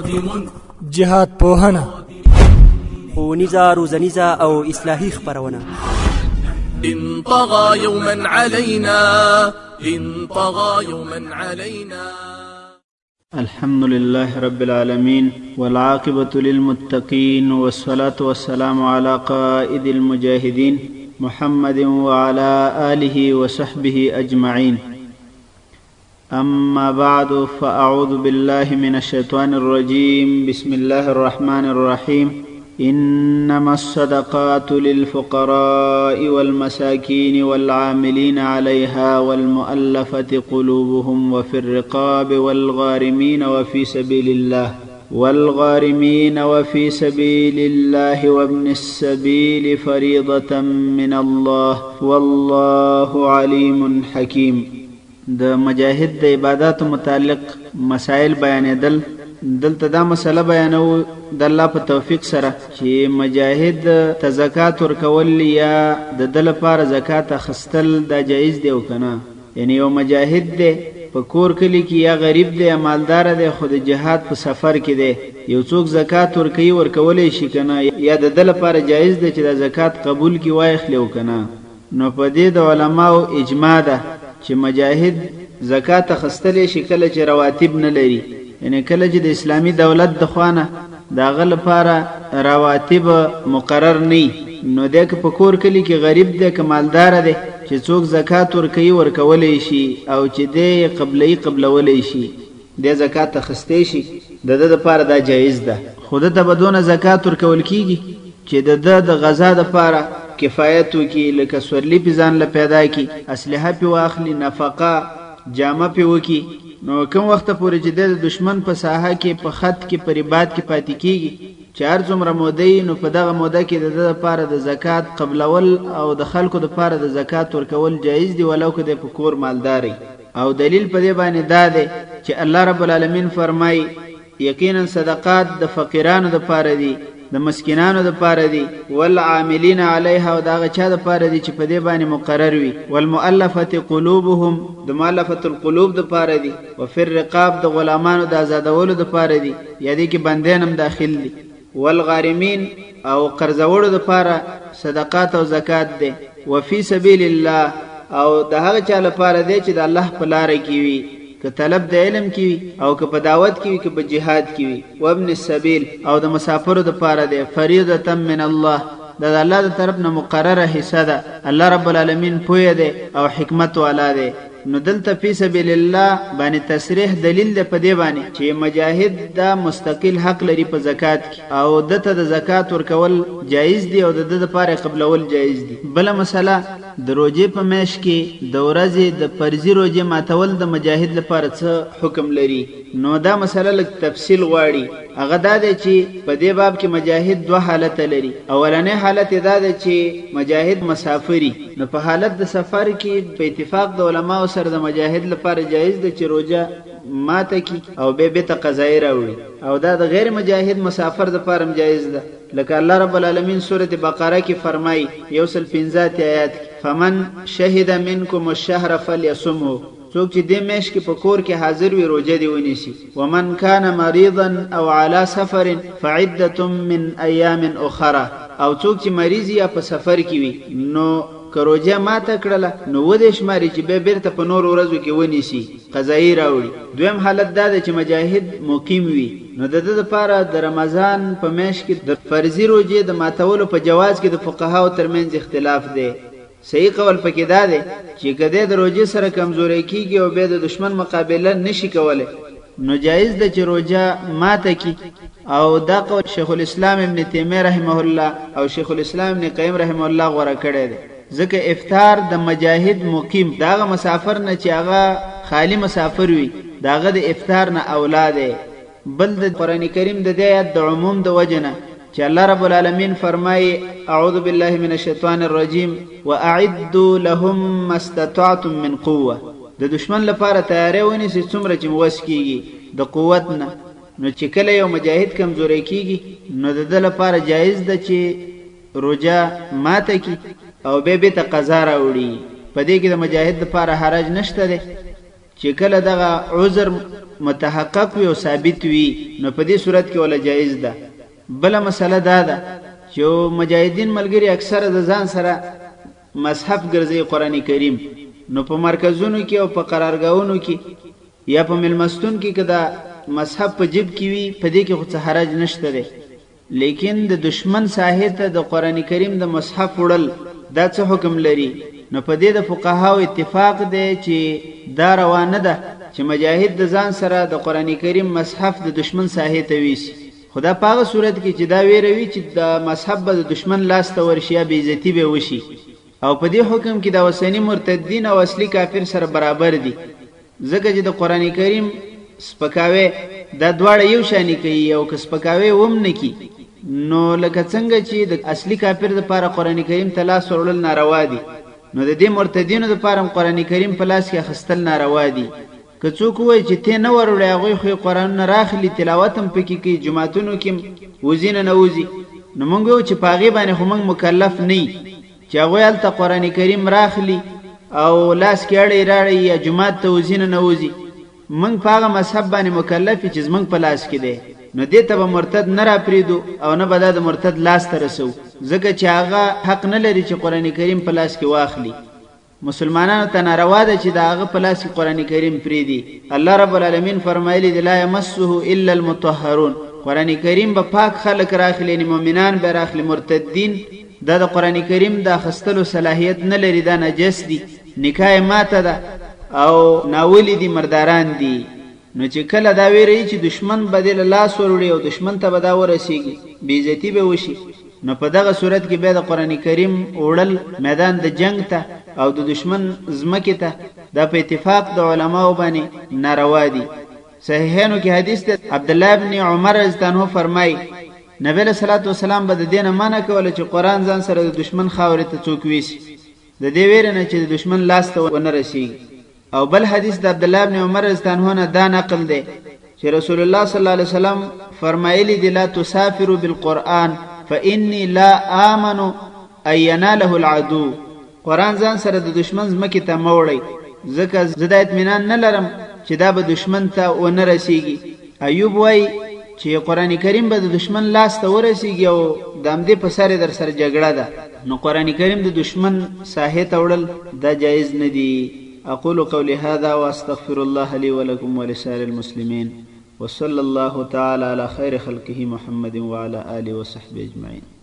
جهاد پوهنه، ښوونیزه روزنیزه او اصلاحي خپرونه. إن طغى يوما علينا إن طغى يوما علينا. الحمد لله رب العالمين والعاقبة للمتقين والصلاة والسلام على قائد المجاهدين محمد وعلى آله وصحبه أجمعين. أما بعد فأعوذ بالله من الشيطان الرجيم. بسم الله الرحمن الرحيم. إنما الصدقات للفقراء والمساكين والعاملين عليها والمؤلفة قلوبهم وفي الرقاب والغارمين وفي سبيل الله وابن السبيل فريضة من الله والله عليم حكيم. د مجاهد د عبادت متعلق مسائل بیانېدل. دلته دا مسله بیانو د الله په توفیق سره چې مجاهد ته زکات ورکول یا د دل لپاره زکات اخیستل دا جایز دی او کنه. یعنی یو مجاهد دی په کور کلی کې یا غریب دی یا مالدار دی خو د جهاد په سفر کې دی، یو څوک زکات ورکولی شي کنه یا د دل لپاره جایز دی چې د زکات قبول کی واخلي او کنه. نو په دې د علماو اجماع ده چې مجاهد زکات اخیستلی شي کله چې رواتب نه لري، یعنی کله چې د اسلامی دولت د خوانه د هغه لپاره رواتب مقرر نه، نو دی که په کور کلی کې غریب دی که مالدار دی چې څوک زکات ورکولی شي او چې دی قبلولی شي دی زکات اخیستی شي، د ده دپاره دا جایز ده. خو ده ته به دونه زکات ورکول کېږي چې د ده د غذا دپاره کفایت وکړي، لکه سورلي پې ځان له پیدا کړي، اسلحه پې واخلي، نفقه جامه پې وکړي. نو کوم وخته پورې چې د دشمن په ساحه کې په خط کې په رباط کې پاتې کېږي چې هر څومره موده نو په دغه موده کې د ده دپاره د زکات قبلول او د خلکو دپاره د زکات ورکول جایز دي ولو که دی په کور مالداري. او دلیل په دې باندې دا دی چې الله رب العالمین فرمایي یقینا صدقات د فقیرانو دپاره دي، د مسکینانو دپاره دي، والعاملین علیها او د هغه چا دپاره دي چې په دې باندې مقرر وي، والمؤلفة قلوبهم د مؤلفة القلوب دپاره دي، وفي الرقاب د غلامانو د آزادولو دپاره دي یا دې کې بندیان هم داخل دي، والغارمین او قرضوړو دپاره صدقات او زکات دی، وفي سبیل الله او د هغه چا لپاره دی چې د الله په لاره کې وي، که طلب د علم کی وي او که په دعوت کی وي که په جهاد کی وي، وابن السبیل او د مسافرو دپاره دی، فریضة من الله دا د الله د طرف نه مقرره حصه ده. الله رب العالمین پوهه دی او حکمت والا دی. نو دلته فی سبیل الله باندې تصریح دلیل ده په دې باندې چې مجاهد دا مستقل حق لري په زکات کې او دته د زکات ورکول جایز دی او د د لپاره قبلول جایز دی. بل مسله د روزې په میاشت کې د ورځې د فرضي روزې ماتول د مجاهد لپاره څه حکم لري. نو دا مسله لږ تفصیل غواړي. هغه دا دی چې په دې باب کې مجاهد دوه حالت لري. اولنی حالت دا دی چې مجاهد مسافری، نو په حالت د سفر کې په اتفاق د علماء سره د مجاهد لپاره جایز ده چې روزه ماته کی او به بیت قضایی راوړي، او دا د غیر مجاهد مسافر لپاره جایز ده. لکه الله رب العالمین سورة بقره کې فرمایي 115 آیات کې فمن شهد منکم الشهر فلیصمه، څوک چې دې میاشت کې په کور کې حاضر وي روزه دې ونیسي. ومن کان مریضا او علی سفر فعدة من ایام اخرى، او څوک چې مریض یا په سفر کې وي نو که روزه ماته کړله نو ودې شماري چې به بیرته په نور ورځو کې ونیسي قضایي راوړي. دویم حالت دا دی چې مجاهد مقیم وي، نو د ده دپاره د رمضان په میاشت کې د فرضي روزې د ماتولو په جواز کې د فقهاو ترمنځ اختلاف دی. صحیح قول پکې دا دی چې که د روزې سره کمزوری کېږي او بیا د دشمن مقابله نشي کولی نو جایز ده چې روزه ماته کی. او دا قول شیخ الاسلام ابن تیمیه رحمه الله او شیخ الاسلام ابن قیم رحمه الله غوره کړی دی، ځکه افطار د مجاهد مقیم د هغه مسافر نه چې هغه خالی مسافر وي د هغه د افطار نه اولا دی. بل د قرآن کریم د دې آیت د عموم د وجه نه چې الله رب العالمین فرمایي اعوذ بالله من الشیطان الرجیم واعدوا لهم ما استطعتم من قوه، د دشمن لپاره تیاری ونیسئ څومره چې مو وس کېږي د قوت نه. نو چې کله یو مجاهد کمزوری کېږي نو د ده لپاره جایز ده چې روزه ماته کړي او بیا بیرته قضا راوړي. په دې کې د مجاهد لپاره حرج نشته دی چې کله دغه عذر متحقق وي او ثابت وي نو په دې صورت کې ولا جایز ده. بله مسله دا ده چې مجاهدین ملګري اکثره د ځان سره مصحف ګرځي قرآن کریم، نو په مرکزونو کې او په قرارګاهونو کې یا په ملمستون کې که دا مصحف په جیب کې وي په دې کې خو څه حرج نشته دی، لیکن د دشمن ساحې ته د قرآن کریم د مصحف وړل دا څه حکم لري؟ نو په دې د فقهاو اتفاق دی چې دا روانه ده چې مجاهد د ځان سره د قرآن کریم مصحف د دشمن ساحې ته ویسي، خدا په هغه صورت کې چې دا ویروي چې د مصحف به د دشمن لاس ته ورشي یا بې عزتي به وشي. او په دې حکم کې د اوسني مرتدین او اصلي کافر سره برابر دي، ځکه چې د قرآن کریم سپکاوی دا دواړه یو شانی کوي، او که سپکاوی وم نه کی نو لکه څنګه چې د اصلي کافر دپاره قرآن کریم ته لاس وړل ناروا دي، نو د دې مرتدینو دپاره قرآن کریم په لاس کې اخیستل ناروا دي. که څوک ووایي چې ته نه وروړی هغوی خو یې قرآنونه راخلي تلاوت هم پکې کوي جوماتونو کې وځي نه وځي، نو موږ وایو چې په هغې باندې خو موږ مکلف نه یي چې هغوی هلته قرآن کریم راخلي او لاس کې اړی راړی یا جومات ته وځي نه وځي، موږ په هغه مذهب باندې مکلف یو چې زموږ په لاس کې دی، نو دې ته به مرتد نه راپرېږدو او نه به دا د مرتد لاس ته رسو، ځکه چې هغه حق نه لري چې قرآن کریم په لاس کې واخلي. مسلمانانو ته ناروا ده چې د هغه په لاس کې قرآن کریم پرېږدي. الله رب العالمین فرمایلی دی لا یمسه الا المطهرون، قرآن کریم به پاک خلک راخلي، یعنې مؤمنان به راخلي، مرتدین دا د قرآن کریم د اخیستلو صلاحیت نه لري، دا نجس دي، نکاح ماته ده او ناولی دي، مرداران دي. نو چې کله دا ویری چې دشمن به دې له لاس وروړي او دشمن ته به دا ورسیږي بې عزتي به وشي، نو په دغه صورت کې بیا د قرآن کریم وړل میدان د جنگ ته او د دشمن ځمکې ته دا په اتفاق د علماو باندې ناروا دي. صحیحینو کې حدیث ده، عبدالله ابن عمر رضی الله عنه فرمایي نبی علیہ الصلوۃ والسلام به د دې نه منع کوله چې قرآن ځان سره د دشمن خاورې ته څوک ویسي، د دې ویرې نه چې د دشمن لاس ته ونه رسیږي. او بل حدیث د عبدالله ابن عمر رضی الله عنه نه دا نقل دی چې رسول الله صلی الله علیه وسلم فرمایلی دی لا تسافروا بالقرآن فإني لا آمن أن يناله العدو، قرآن ځان سره د دشمن ځمکې ته مه وړئ ځکه زه دا اطمینان نه لرم چې دا به دشمن ته ونه رسیږي. ایوب وایي چې قرآن کریم به د دشمن لاس ته ورسیږي او د همدې په سر در سره جګړه ده، نو قرآن کریم د دشمن ساحې ته وړل دا جایز نه دي. أقول قولي هذا وأستغفر الله لي ولكم ولسائر المسلمين، وصلى الله تعالى على خير خلقه محمد وعلى آله وصحبه أجمعين.